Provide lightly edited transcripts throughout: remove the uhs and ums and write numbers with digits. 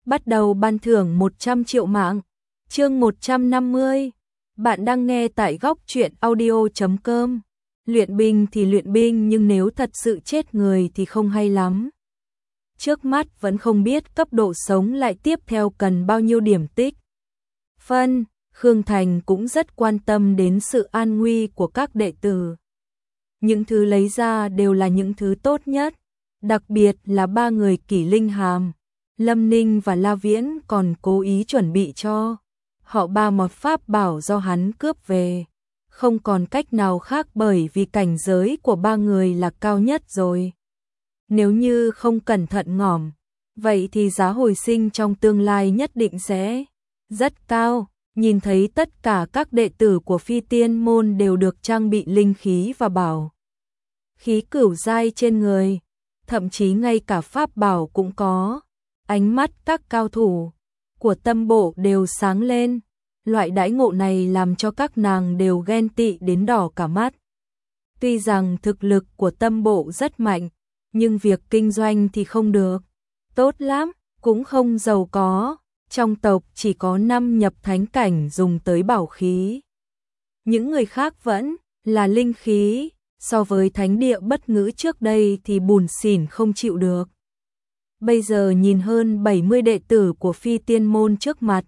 bắt đầu ban thưởng 100 triệu mạng. Chương 150. Bạn đang nghe tại góc truyện audio.com. Luyện binh thì luyện binh, nhưng nếu thật sự chết người thì không hay lắm. Trước mắt vẫn không biết cấp độ sống lại tiếp theo cần bao nhiêu điểm tích phân. Khương Thành cũng rất quan tâm đến sự an nguy của các đệ tử. Những thứ lấy ra đều là những thứ tốt nhất, đặc biệt là ba người Kỷ Linh Hàm, Lâm Ninh và La Viễn còn cố ý chuẩn bị cho họ ba một pháp bảo do hắn cướp về. Không còn cách nào khác bởi vì cảnh giới của ba người là cao nhất rồi. Nếu như không cẩn thận ngỏm, vậy thì giá hồi sinh trong tương lai nhất định sẽ rất cao. Nhìn thấy tất cả các đệ tử của Phi Tiên môn đều được trang bị linh khí và bảo khí cửu giai trên người, thậm chí ngay cả pháp bảo cũng có. Ánh mắt các cao thủ của Tâm Bộ đều sáng lên, loại đãi ngộ này làm cho các nàng đều ghen tị đến đỏ cả mắt. Tuy rằng thực lực của Tâm Bộ rất mạnh, nhưng việc kinh doanh thì không được tốt lắm, cũng không giàu có. Trong tộc chỉ có 5 nhập thánh cảnh dùng tới bảo khí. Những người khác vẫn là linh khí, so với thánh địa bất ngữ trước đây thì bùn xỉn không chịu được. Bây giờ nhìn hơn 70 đệ tử của Phi Tiên môn trước mặt,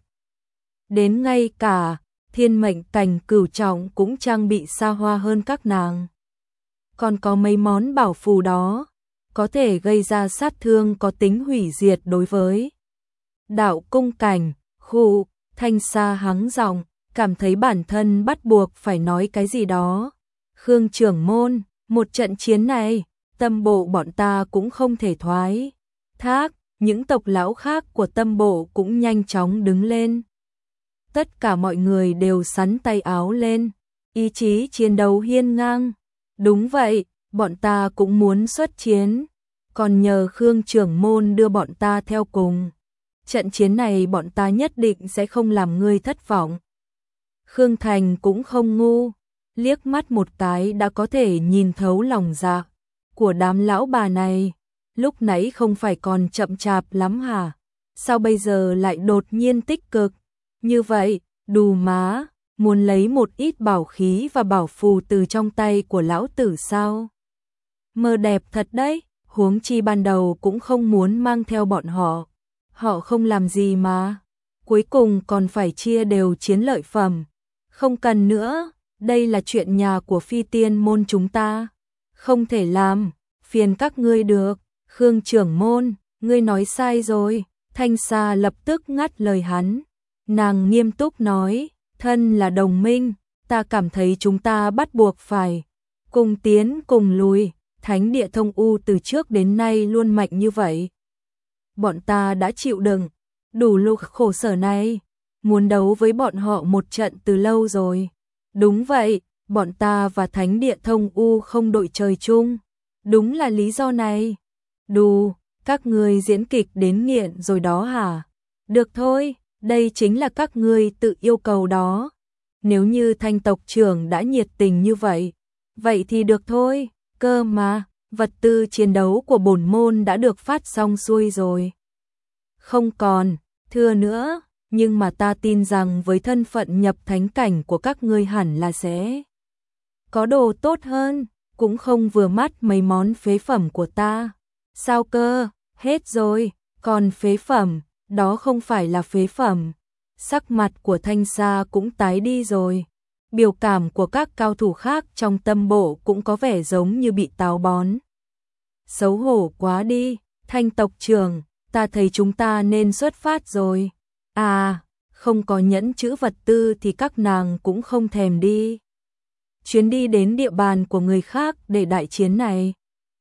đến ngay cả thiên mệnh cảnh cửu trọng cũng trang bị xa hoa hơn các nàng. Còn có mấy món bảo phù đó, có thể gây ra sát thương có tính hủy diệt đối với đạo cung cảnh. Khu Thanh Sa hắng giọng, cảm thấy bản thân bắt buộc phải nói cái gì đó. Khương trưởng môn, một trận chiến này, Tâm Bộ bọn ta cũng không thể thoái thác. Những tộc lão khác của Tâm Bộ cũng nhanh chóng đứng lên. Tất cả mọi người đều xắn tay áo lên, ý chí chiến đấu hiên ngang. Đúng vậy, bọn ta cũng muốn xuất chiến, còn nhờ Khương trưởng môn đưa bọn ta theo cùng. Trận chiến này bọn ta nhất định sẽ không làm ngươi thất vọng. Khương Thành cũng không ngu, liếc mắt một cái đã có thể nhìn thấu lòng dạ của đám lão bà này. Lúc nãy không phải còn chậm chạp lắm hả? Sao bây giờ lại đột nhiên tích cực? Như vậy, đù má, muốn lấy một ít bảo khí và bảo phù từ trong tay của lão tử sao? Mơ đẹp thật đấy, huống chi ban đầu cũng không muốn mang theo bọn họ. Họ không làm gì mà, cuối cùng còn phải chia đều chiến lợi phẩm. Không cần nữa, đây là chuyện nhà của Phi Tiên môn chúng ta, không thể làm phiền các ngươi được. Khương trưởng môn, ngươi nói sai rồi. Thanh Sa lập tức ngắt lời hắn. Nàng nghiêm túc nói, thân là đồng minh, ta cảm thấy chúng ta bắt buộc phải cùng tiến cùng lùi. Thánh địa Thông U từ trước đến nay luôn mạnh như vậy. Bọn ta đã chịu đựng đủ lúc khổ sở này, muốn đấu với bọn họ một trận từ lâu rồi. Đúng vậy, bọn ta và Thánh địa Thông U không đội trời chung. Đúng là lý do này. Đù, các ngươi diễn kịch đến nghiện rồi đó hả? Được thôi, đây chính là các ngươi tự yêu cầu đó. Nếu như Thanh tộc trưởng đã nhiệt tình như vậy, vậy thì được thôi. Cơ mà, vật tư chiến đấu của bổn môn đã được phát xong xuôi rồi. Không còn thừa nữa, nhưng mà ta tin rằng với thân phận nhập thánh cảnh của các ngươi hẳn là sẽ có đồ tốt hơn, cũng không vừa mắt mấy món phế phẩm của ta. Sao cơ, hết rồi, còn phế phẩm, đó không phải là phế phẩm. Sắc mặt của Thanh Sa cũng tái đi rồi. Biểu cảm của các cao thủ khác trong Tâm Bộ cũng có vẻ giống như bị táo bón. Xấu hổ quá đi, Thanh tộc trưởng, ta thấy chúng ta nên xuất phát rồi. À, không có nhẫn chữ vật tư thì các nàng cũng không thèm đi. Chuyến đi đến địa bàn của người khác để đại chiến này,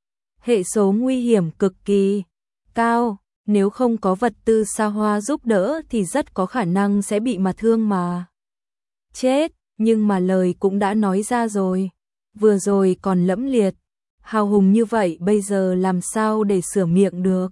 hệ số nguy hiểm cực kỳ cao, nếu không có vật tư xa hoa giúp đỡ thì rất có khả năng sẽ bị mà thương mà chết. Nhưng mà lời cũng đã nói ra rồi, vừa rồi còn lẫm liệt, hào hùng như vậy bây giờ làm sao để sửa miệng được.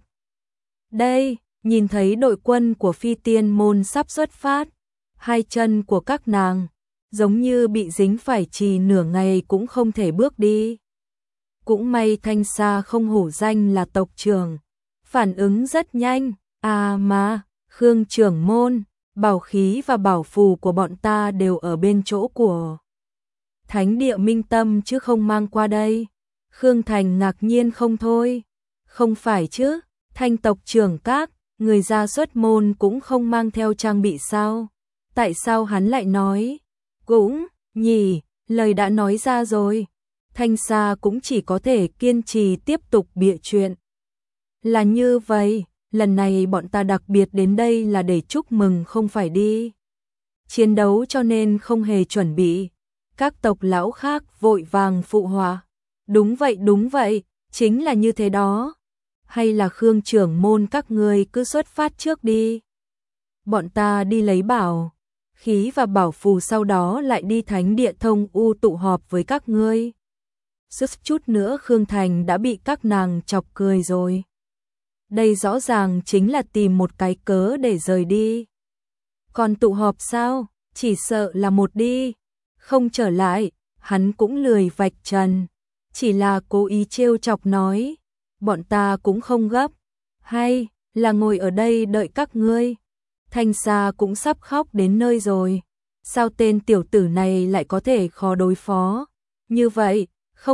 Đây, nhìn thấy đội quân của Phi Tiên môn sắp xuất phát, hai chân của các nàng giống như bị dính phải trì nửa ngày cũng không thể bước đi. Cũng may Thanh Sa không hổ danh là tộc trưởng, phản ứng rất nhanh. À mà, Khương trưởng môn, bảo khí và bảo phù của bọn ta đều ở bên chỗ của Thánh địa Minh Tâm chứ không mang qua đây. Khương Thành ngạc nhiên không thôi. Không phải chứ, Thanh tộc trưởng các, người ra xuất môn cũng không mang theo trang bị sao? Tại sao hắn lại nói? Cũng, nhỉ, lời đã nói ra rồi. Thanh Sa cũng chỉ có thể kiên trì tiếp tục bịa chuyện. Là như vậy, lần này bọn ta đặc biệt đến đây là để chúc mừng không phải đi chiến đấu cho nên không hề chuẩn bị. Các tộc lão khác vội vàng phụ họa. Đúng vậy, chính là như thế đó. Hay là Khương trưởng môn các ngươi cứ xuất phát trước đi. Bọn ta đi lấy bảo khí và bảo phù sau đó lại đi thánh địa Thông U tụ họp với các ngươi. Sức chút nữa Khương Thành đã bị các nàng chọc cười rồi. Đây rõ ràng chính là tìm một cái cớ để rời đi. Còn tụ họp sao? Chỉ sợ là một đi không trở lại, hắn cũng lười vạch trần. Chỉ là cố ý trêu chọc nói, bọn ta cũng không gấp, hay là ngồi ở đây đợi các ngươi. Thanh Sa cũng sắp khóc đến nơi rồi. Sao tên tiểu tử này lại có thể khó đối phó? Như vậy,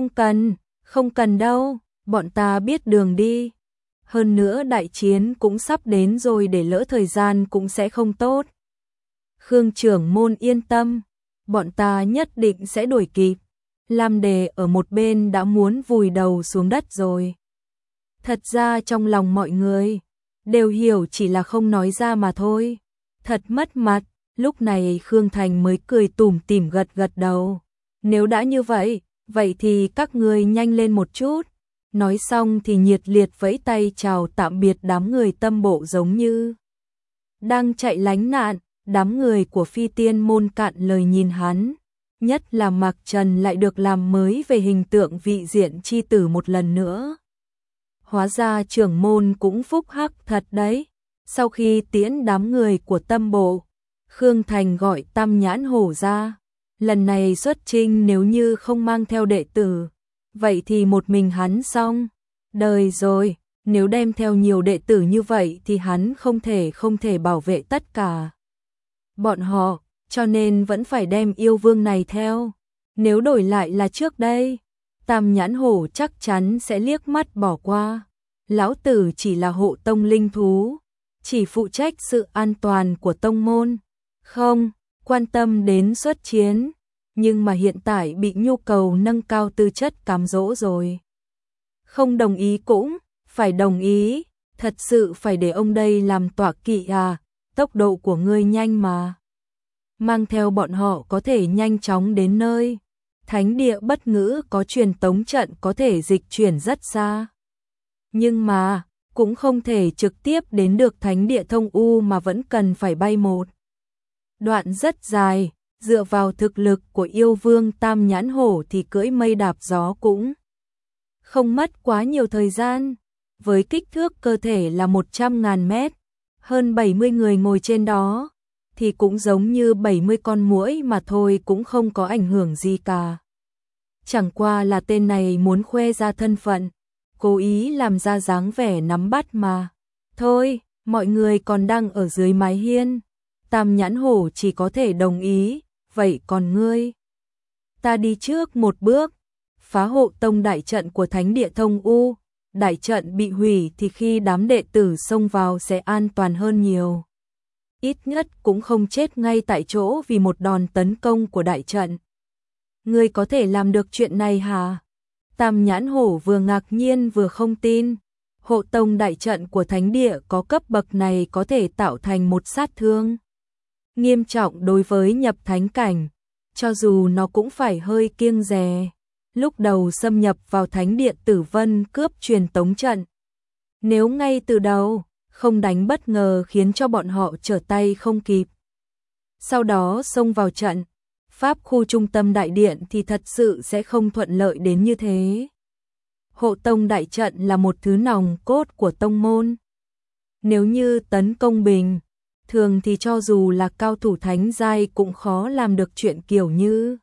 không cần đâu, bọn ta biết đường đi. Hơn nữa đại chiến cũng sắp đến rồi, để lỡ thời gian cũng sẽ không tốt. Khương trưởng môn yên tâm, bọn ta nhất định sẽ đuổi kịp. Lam Đề ở một bên đã muốn vùi đầu xuống đất rồi. Thật ra trong lòng mọi người đều hiểu, chỉ là không nói ra mà thôi. Thật mất mặt. Lúc này Khương Thành mới cười tủm tỉm gật gật đầu. Nếu đã như vậy, vậy thì các ngươi nhanh lên một chút. Nói xong thì nhiệt liệt vẫy tay chào tạm biệt đám người tâm bộ, giống như đang chạy lánh nạn. Đám người của Phi Tiên môn cạn lời nhìn hắn. Nhất là Mạc Trần lại được làm mới về hình tượng vị diện chi tử một lần nữa. Hóa ra trưởng môn cũng phúc hắc thật đấy. Sau khi tiễn đám người của tâm bộ, Khương Thành gọi Tam Nhãn Hổ ra. Lần này xuất chinh nếu như không mang theo đệ tử, vậy thì một mình hắn xong đời rồi. Nếu đem theo nhiều đệ tử như vậy thì hắn không thể bảo vệ tất cả bọn họ, cho nên vẫn phải đem yêu vương này theo. Nếu đổi lại là trước đây, Tam Nhãn Hổ chắc chắn sẽ liếc mắt bỏ qua. Lão tử chỉ là hộ tông linh thú, chỉ phụ trách sự an toàn của tông môn, không quan tâm đến xuất chiến. Nhưng mà hiện tại bị nhu cầu nâng cao tư chất cám dỗ rồi. Không đồng ý cũng phải đồng ý, thật sự phải để ông đây làm tọa kỵ à? Tốc độ của ngươi nhanh mà. Mang theo bọn họ có thể nhanh chóng đến nơi. Thánh địa Bất Ngữ có truyền tống trận có thể dịch chuyển rất xa. Nhưng mà, cũng không thể trực tiếp đến được thánh địa Thông U mà vẫn cần phải bay một đoạn rất dài. Dựa vào thực lực của yêu vương Tam Nhãn Hổ thì cưỡi mây đạp gió cũng không mất quá nhiều thời gian. Với kích thước cơ thể là 100.000 mét, hơn 70 người ngồi trên đó, thì cũng giống như 70 con muỗi mà thôi, cũng không có ảnh hưởng gì cả. Chẳng qua là tên này muốn khoe ra thân phận, cố ý làm ra dáng vẻ nắm bắt mà. Thôi, mọi người còn đang ở dưới mái hiên. Tam Nhãn Hổ chỉ có thể đồng ý. Vậy còn ngươi? Ta đi trước một bước. Phá hộ tông đại trận của thánh địa Thông U. Đại trận bị hủy thì khi đám đệ tử xông vào sẽ an toàn hơn nhiều. Ít nhất cũng không chết ngay tại chỗ vì một đòn tấn công của đại trận. Ngươi có thể làm được chuyện này hả? Tam Nhãn Hổ vừa ngạc nhiên vừa không tin. Hộ tông đại trận của thánh địa có cấp bậc này có thể tạo thành một sát thương nghiêm trọng đối với nhập thánh cảnh, cho dù nó cũng phải hơi kiêng dè. Lúc đầu xâm nhập vào thánh địa Tử Vân cướp truyền tống trận, nếu ngay từ đầu không đánh bất ngờ khiến cho bọn họ trở tay không kịp, sau đó xông vào trận pháp khu trung tâm đại điện thì thật sự sẽ không thuận lợi đến như thế. Hộ tông đại trận là một thứ nòng cốt của tông môn. Nếu như tấn công bình thường thì cho dù là cao thủ thánh giai cũng khó làm được chuyện kiểu như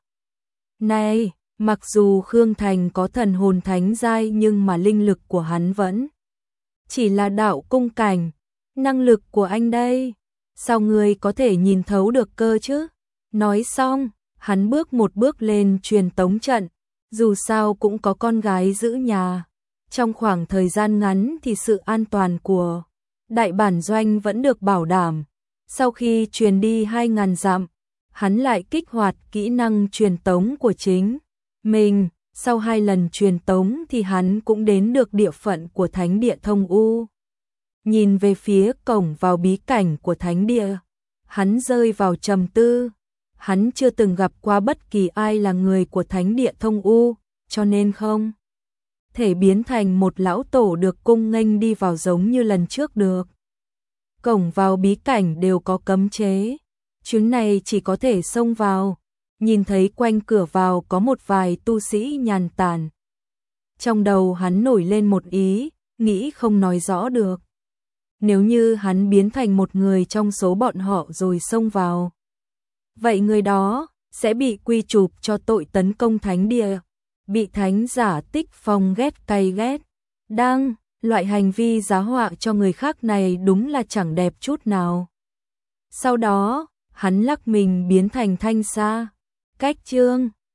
này. Mặc dù Khương Thành có thần hồn thánh giai nhưng mà linh lực của hắn vẫn chỉ là đạo cung cảnh, Năng lực của anh đây, sao người có thể nhìn thấu được cơ chứ? Nói xong, hắn bước một bước lên truyền tống trận, dù sao cũng có con gái giữ nhà. Trong khoảng thời gian ngắn thì sự an toàn của đại bản doanh vẫn được bảo đảm. Sau khi truyền đi 2.000 dặm, hắn lại kích hoạt kỹ năng truyền tống của chính mình. Sau 2 lần truyền tống thì hắn cũng đến được địa phận của Thánh địa Thông U. Nhìn về phía cổng vào bí cảnh của Thánh địa, hắn rơi vào trầm tư. Hắn chưa từng gặp qua bất kỳ ai là người của Thánh địa Thông U, cho nên không thể biến thành một lão tổ được cung nghênh đi vào giống như lần trước được. Cổng vào bí cảnh đều có cấm chế, chuyến này chỉ có thể xông vào. Nhìn thấy quanh cửa vào có một vài tu sĩ nhàn tản. Trong đầu hắn nổi lên một ý, nghĩ không nói rõ được. Nếu như hắn biến thành một người trong số bọn họ rồi xông vào, vậy người đó sẽ bị quy chụp cho tội tấn công thánh địa, bị thánh giả Tích Phong ghét cay ghét. Loại hành vi giá họa cho người khác này đúng là chẳng đẹp chút nào. Sau đó, hắn lắc mình biến thành thanh sa. Cách chương